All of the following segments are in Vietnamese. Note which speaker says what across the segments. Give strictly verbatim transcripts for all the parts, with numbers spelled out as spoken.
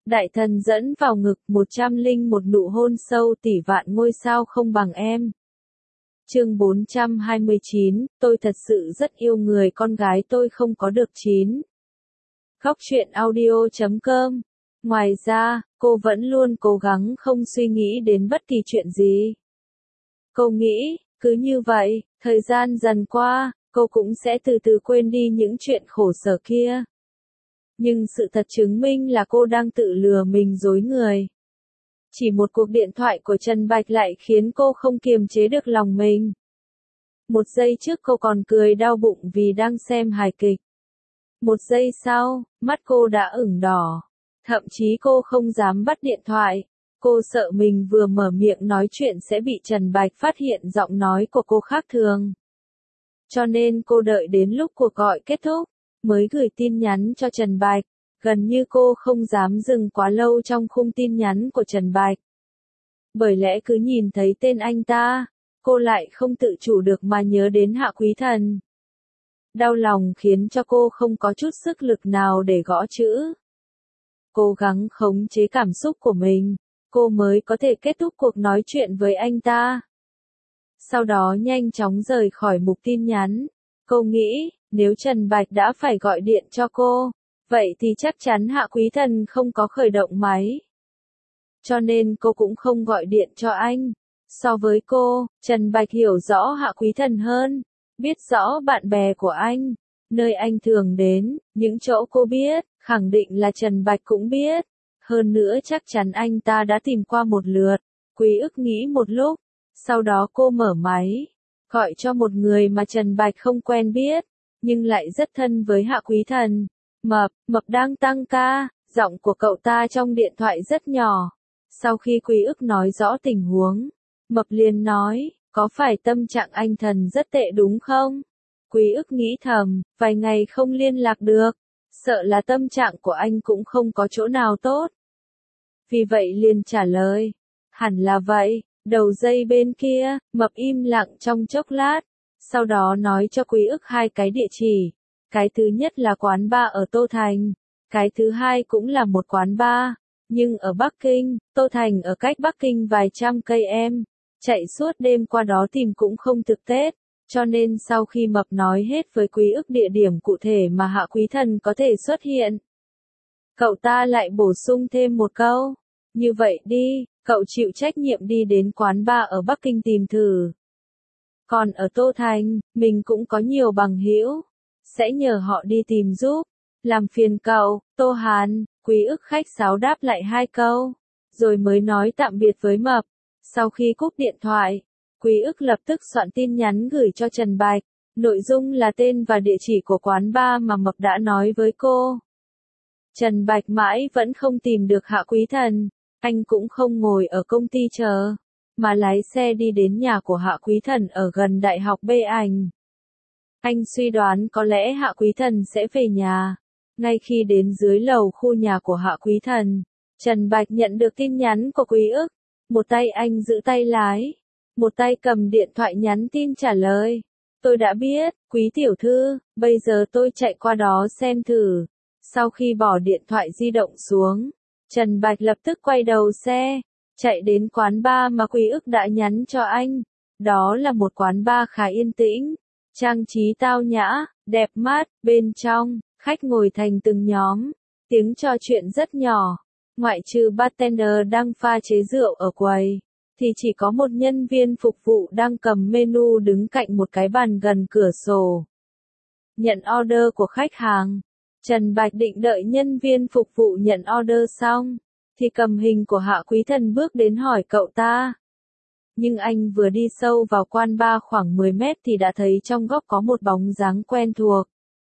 Speaker 1: Đại thần dẫn vào ngực, một trăm linh một nụ hôn sâu tỷ vạn ngôi sao không bằng em. Chương bốn trăm hai mươi chín, tôi thật sự rất yêu người con gái tôi không có được chín. Góc truyện audio chấm com. Ngoài ra, cô vẫn luôn cố gắng không suy nghĩ đến bất kỳ chuyện gì. Cô nghĩ, cứ như vậy, thời gian dần qua, cô cũng sẽ từ từ quên đi những chuyện khổ sở kia. Nhưng sự thật chứng minh là cô đang tự lừa mình dối người. Chỉ một cuộc điện thoại của Trần Bạch lại khiến cô không kiềm chế được lòng mình. Một giây trước cô còn cười đau bụng vì đang xem hài kịch. Một giây sau, mắt cô đã ửng đỏ. Thậm chí cô không dám bắt điện thoại. Cô sợ mình vừa mở miệng nói chuyện sẽ bị Trần Bạch phát hiện giọng nói của cô khác thường. Cho nên cô đợi đến lúc cuộc gọi kết thúc, mới gửi tin nhắn cho Trần Bạch. Gần như cô không dám dừng quá lâu trong khung tin nhắn của Trần Bạch. Bởi lẽ cứ nhìn thấy tên anh ta, cô lại không tự chủ được mà nhớ đến Hạ Quý Thần. Đau lòng khiến cho cô không có chút sức lực nào để gõ chữ. Cố gắng khống chế cảm xúc của mình, cô mới có thể kết thúc cuộc nói chuyện với anh ta. Sau đó nhanh chóng rời khỏi mục tin nhắn. Cô nghĩ, nếu Trần Bạch đã phải gọi điện cho cô, vậy thì chắc chắn Hạ Quý Thần không có khởi động máy. Cho nên cô cũng không gọi điện cho anh. So với cô, Trần Bạch hiểu rõ Hạ Quý Thần hơn, biết rõ bạn bè của anh, nơi anh thường đến, những chỗ cô biết, khẳng định là Trần Bạch cũng biết. Hơn nữa chắc chắn anh ta đã tìm qua một lượt. Quý ức nghĩ một lúc, sau đó cô mở máy, gọi cho một người mà Trần Bạch không quen biết, nhưng lại rất thân với Hạ Quý Thần. Mập, Mập đang tăng ca, giọng của cậu ta trong điện thoại rất nhỏ. Sau khi Quý ức nói rõ tình huống, Mập liền nói, có phải tâm trạng anh Thần rất tệ đúng không? Quý ức nghĩ thầm, vài ngày không liên lạc được, sợ là tâm trạng của anh cũng không có chỗ nào tốt. Vì vậy liền trả lời, hẳn là vậy. Đầu dây bên kia, Mập im lặng trong chốc lát, sau đó nói cho Quý ức hai cái địa chỉ. Cái thứ nhất là quán bar ở Tô Thành, cái thứ hai cũng là một quán bar, nhưng ở Bắc Kinh. Tô Thành ở cách Bắc Kinh vài trăm cây em, chạy suốt đêm qua đó tìm cũng không thực tế, cho nên sau khi Mập nói hết với Quý ức địa điểm cụ thể mà Hạ Quý Thần có thể xuất hiện, cậu ta lại bổ sung thêm một câu, như vậy đi, cậu chịu trách nhiệm đi đến quán bar ở Bắc Kinh tìm thử. Còn ở Tô Thành, mình cũng có nhiều bằng hữu, sẽ nhờ họ đi tìm giúp. Làm phiền cậu, Tô Hàn. Quý ức khách sáo đáp lại hai câu, rồi mới nói tạm biệt với Mập. Sau khi cúp điện thoại, Quý ức lập tức soạn tin nhắn gửi cho Trần Bạch. Nội dung là tên và địa chỉ của quán bar mà Mập đã nói với cô. Trần Bạch mãi vẫn không tìm được Hạ Quý Thần. Anh cũng không ngồi ở công ty chờ, mà lái xe đi đến nhà của Hạ Quý Thần ở gần Đại học B Ảnh. Anh suy đoán có lẽ Hạ Quý Thần sẽ về nhà. Ngay khi đến dưới lầu khu nhà của Hạ Quý Thần, Trần Bạch nhận được tin nhắn của Quý ức. Một tay anh giữ tay lái, một tay cầm điện thoại nhắn tin trả lời. Tôi đã biết, Quý tiểu thư, bây giờ tôi chạy qua đó xem thử. Sau khi bỏ điện thoại di động xuống, Trần Bạch lập tức quay đầu xe, chạy đến quán bar mà Quý ức đã nhắn cho anh. Đó là một quán bar khá yên tĩnh, trang trí tao nhã, đẹp mắt, bên trong, khách ngồi thành từng nhóm, tiếng trò chuyện rất nhỏ. Ngoại trừ bartender đang pha chế rượu ở quầy, thì chỉ có một nhân viên phục vụ đang cầm menu đứng cạnh một cái bàn gần cửa sổ. Nhận order của khách hàng. Trần Bạch định đợi nhân viên phục vụ nhận order xong, thì cầm hình của Hạ Quý Thần bước đến hỏi cậu ta. Nhưng anh vừa đi sâu vào quán bar khoảng mười mét thì đã thấy trong góc có một bóng dáng quen thuộc.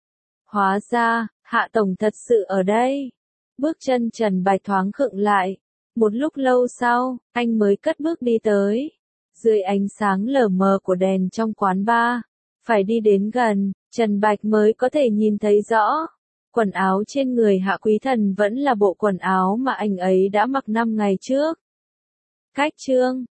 Speaker 1: Hóa ra, Hạ Tổng thật sự ở đây. Bước chân Trần Bạch thoáng khựng lại. Một lúc lâu sau, anh mới cất bước đi tới. Dưới ánh sáng lờ mờ của đèn trong quán bar, phải đi đến gần, Trần Bạch mới có thể nhìn thấy rõ. Quần áo trên người Hạ Quý Thần vẫn là bộ quần áo mà anh ấy đã mặc năm ngày trước. Cách chương